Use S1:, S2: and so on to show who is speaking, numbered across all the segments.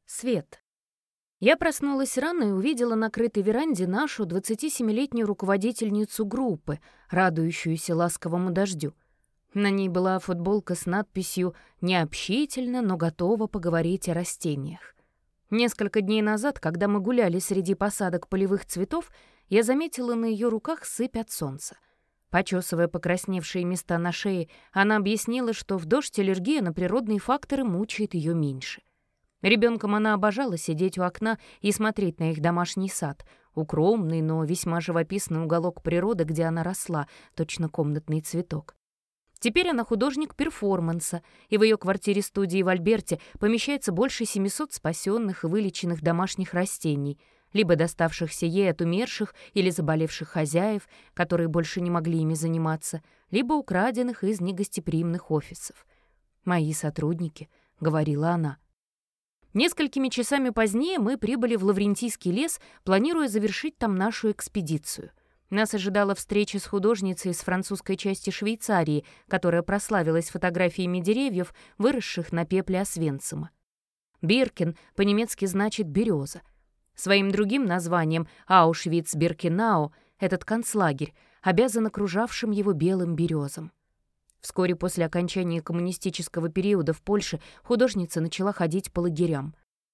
S1: Свет. Я проснулась рано и увидела на крытой веранде нашу 27-летнюю руководительницу группы, радующуюся ласковому дождю. На ней была футболка с надписью «Необщительно, но готова поговорить о растениях». Несколько дней назад, когда мы гуляли среди посадок полевых цветов, я заметила на ее руках сыпь от солнца. Почесывая покрасневшие места на шее, она объяснила, что в дождь аллергия на природные факторы мучает ее меньше. Ребенком она обожала сидеть у окна и смотреть на их домашний сад, укромный, но весьма живописный уголок природы, где она росла, точно комнатный цветок. Теперь она художник перформанса, и в ее квартире-студии в Альберте помещается больше 700 спасенных и вылеченных домашних растений, либо доставшихся ей от умерших или заболевших хозяев, которые больше не могли ими заниматься, либо украденных из негостеприимных офисов. «Мои сотрудники», — говорила она. Несколькими часами позднее мы прибыли в Лаврентийский лес, планируя завершить там нашу экспедицию. Нас ожидала встреча с художницей из французской части Швейцарии, которая прославилась фотографиями деревьев, выросших на пепле Освенцима. Биркен по-немецки значит «береза». Своим другим названием Аушвиц-Биркенау этот концлагерь обязан окружавшим его белым березам. Вскоре после окончания коммунистического периода в Польше художница начала ходить по лагерям.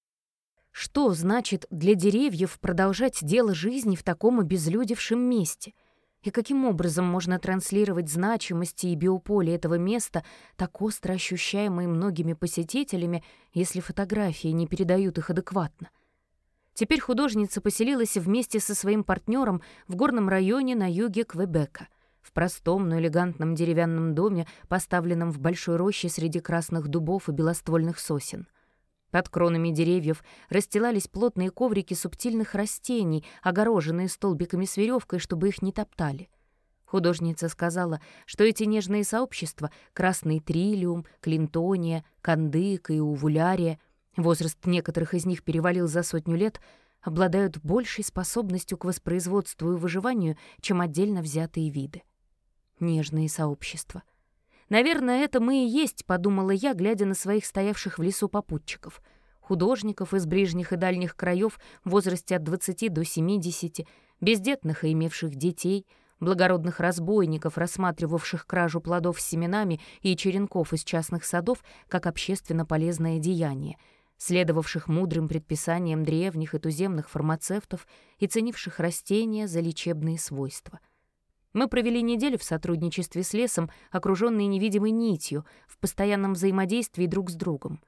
S1: Что значит для деревьев продолжать дело жизни в таком обезлюдевшем месте? И каким образом можно транслировать значимости и биополе этого места, так остро ощущаемые многими посетителями, если фотографии не передают их адекватно? Теперь художница поселилась вместе со своим партнером в горном районе на юге Квебека, в простом, но элегантном деревянном доме, поставленном в большой роще среди красных дубов и белоствольных сосен. Под кронами деревьев расстилались плотные коврики субтильных растений, огороженные столбиками с веревкой, чтобы их не топтали. Художница сказала, что эти нежные сообщества — красный триллиум, клинтония, кандык и увулярия — возраст некоторых из них перевалил за 100 лет — обладают большей способностью к воспроизводству и выживанию, чем отдельно взятые виды. Нежные сообщества. «Наверное, это мы и есть», — подумала я, глядя на своих стоявших в лесу попутчиков. Художников из ближних и дальних краев в возрасте от 20 до 70, бездетных и имевших детей, благородных разбойников, рассматривавших кражу плодов с семенами и черенков из частных садов как общественно полезное деяние, следовавших мудрым предписаниям древних и туземных фармацевтов и ценивших растения за лечебные свойства. Мы провели неделю в сотрудничестве с лесом, окружённой невидимой нитью, в постоянном взаимодействии друг с другом.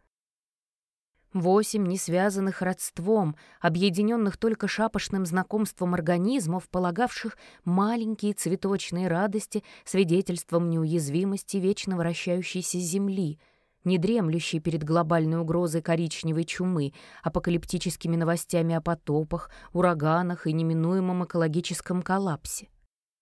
S1: 8 несвязанных родством, объединенных только шапошным знакомством организмов, полагавших маленькие цветочные радости свидетельством неуязвимости вечно вращающейся земли, не дремлющей перед глобальной угрозой коричневой чумы, апокалиптическими новостями о потопах, ураганах и неминуемом экологическом коллапсе.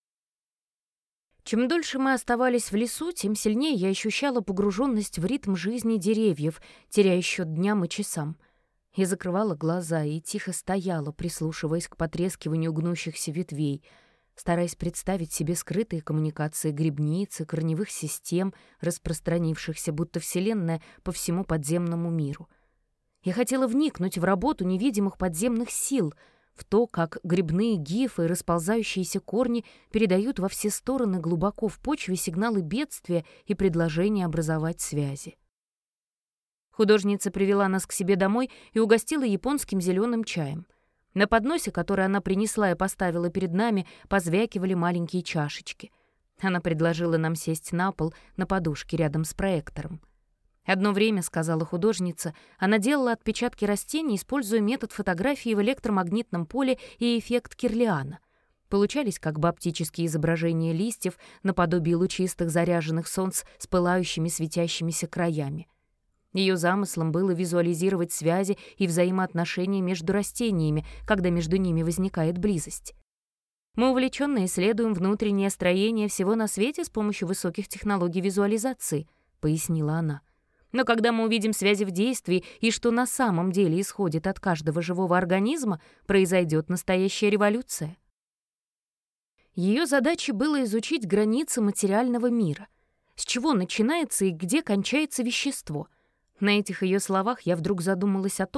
S1: Чем дольше мы оставались в лесу, тем сильнее я ощущала погруженность в ритм жизни деревьев, теряя счет дням и часам. Я закрывала глаза и тихо стояла, прислушиваясь к потрескиванию гнущихся ветвей, стараясь представить себе скрытые коммуникации грибниц и корневых систем, распространившихся, будто Вселенная, по всему подземному миру. Я хотела вникнуть в работу невидимых подземных сил, в то, как грибные гифы и расползающиеся корни передают во все стороны глубоко в почве сигналы бедствия и предложения образовать связи. Художница привела нас к себе домой и угостила японским зеленым чаем. На подносе, который она принесла и поставила перед нами, позвякивали маленькие чашечки. Она предложила нам сесть на пол на подушке рядом с проектором. «Одно время, — сказала художница, — она делала отпечатки растений, используя метод фотографии в электромагнитном поле и эффект Кирлиана. Получались как бы оптические изображения листьев наподобие лучистых заряженных солнц с пылающими светящимися краями. Ее замыслом было визуализировать связи и взаимоотношения между растениями, когда между ними возникает близость. Мы увлеченно исследуем внутреннее строение всего на свете с помощью высоких технологий визуализации», — пояснила она. «Но когда мы увидим связи в действии и что на самом деле исходит от каждого живого организма, произойдет настоящая революция». Ее задачей было изучить границы материального мира. С чего начинается и где кончается вещество. На этих ее словах я вдруг задумалась о том,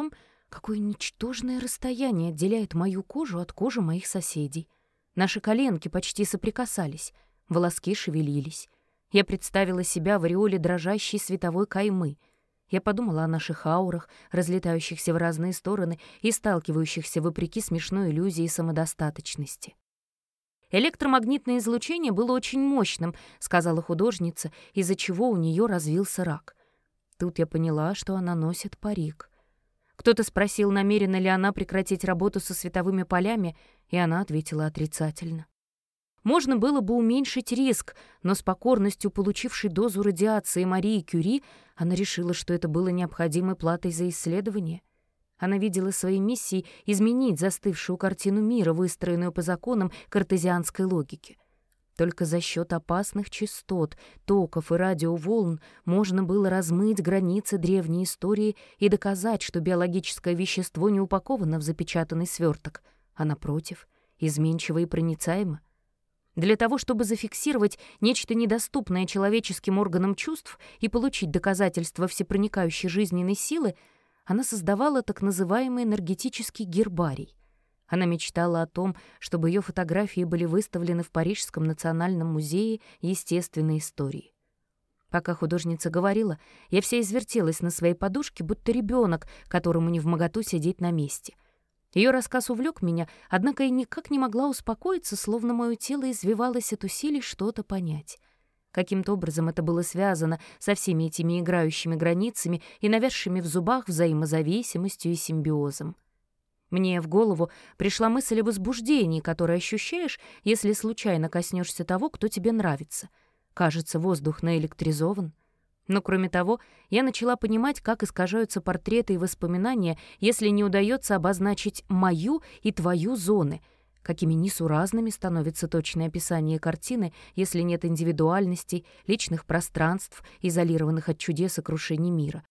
S1: Какое ничтожное расстояние отделяет мою кожу от кожи моих соседей. Наши коленки почти соприкасались, волоски шевелились. Я представила себя в ореоле дрожащей световой каймы. Я подумала о наших аурах, разлетающихся в разные стороны и сталкивающихся вопреки смешной иллюзии самодостаточности. «Электромагнитное излучение было очень мощным», — сказала художница, из-за чего у нее развился рак. Тут я поняла, что она носит парик. Кто-то спросил, намерена ли она прекратить работу со световыми полями, и она ответила отрицательно. Можно было бы уменьшить риск, но с покорностью получившей дозу радиации Марии Кюри она решила, что это было необходимой платой за исследование. Она видела своей миссией изменить застывшую картину мира, выстроенную по законам картезианской логики. Только за счет опасных частот, токов и радиоволн можно было размыть границы древней истории и доказать, что биологическое вещество не упаковано в запечатанный сверток, а, напротив, изменчиво и проницаемо. Для того, чтобы зафиксировать нечто недоступное человеческим органам чувств и получить доказательства всепроникающей жизненной силы, она создавала так называемый энергетический гербарий. Она мечтала о том, чтобы ее фотографии были выставлены в Парижском национальном музее естественной истории. Пока художница говорила, я вся извертелась на своей подушке, будто ребенок, которому невмоготу сидеть на месте. Ее рассказ увлек меня, однако я никак не могла успокоиться, словно мое тело извивалось от усилий что-то понять. Каким-то образом это было связано со всеми этими играющими границами и навязшими в зубах взаимозависимостью и симбиозом. Мне в голову пришла мысль об возбуждении, которое ощущаешь, если случайно коснешься того, кто тебе нравится. Кажется, воздух наэлектризован. Но кроме того, я начала понимать, как искажаются портреты и воспоминания, если не удается обозначить мою и твою зоны, какими несуразными становится точное описание картины, если нет индивидуальностей, личных пространств, изолированных от чудес и крушений мира.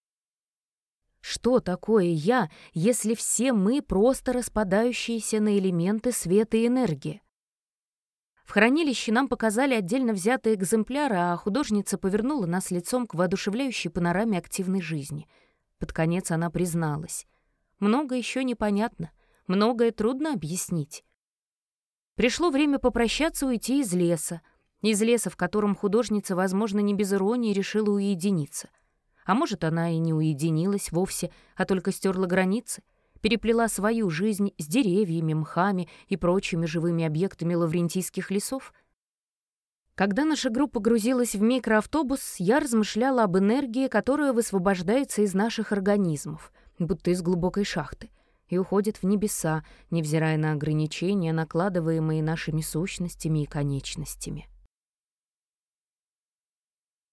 S1: Что такое «я», если все мы просто распадающиеся на элементы света и энергии? В хранилище нам показали отдельно взятые экземпляры, а художница повернула нас лицом к воодушевляющей панораме активной жизни. Под конец она призналась. Многое еще непонятно, многое трудно объяснить. Пришло время попрощаться и уйти из леса, в котором художница, возможно, не без иронии решила уединиться. А может, она и не уединилась вовсе, а только стерла границы, переплела свою жизнь с деревьями, мхами и прочими живыми объектами лаврентийских лесов. Когда наша группа грузилась в микроавтобус, я размышляла об энергии, которая высвобождается из наших организмов, будто из глубокой шахты, и уходит в небеса, невзирая на ограничения, накладываемые нашими сущностями и конечностями.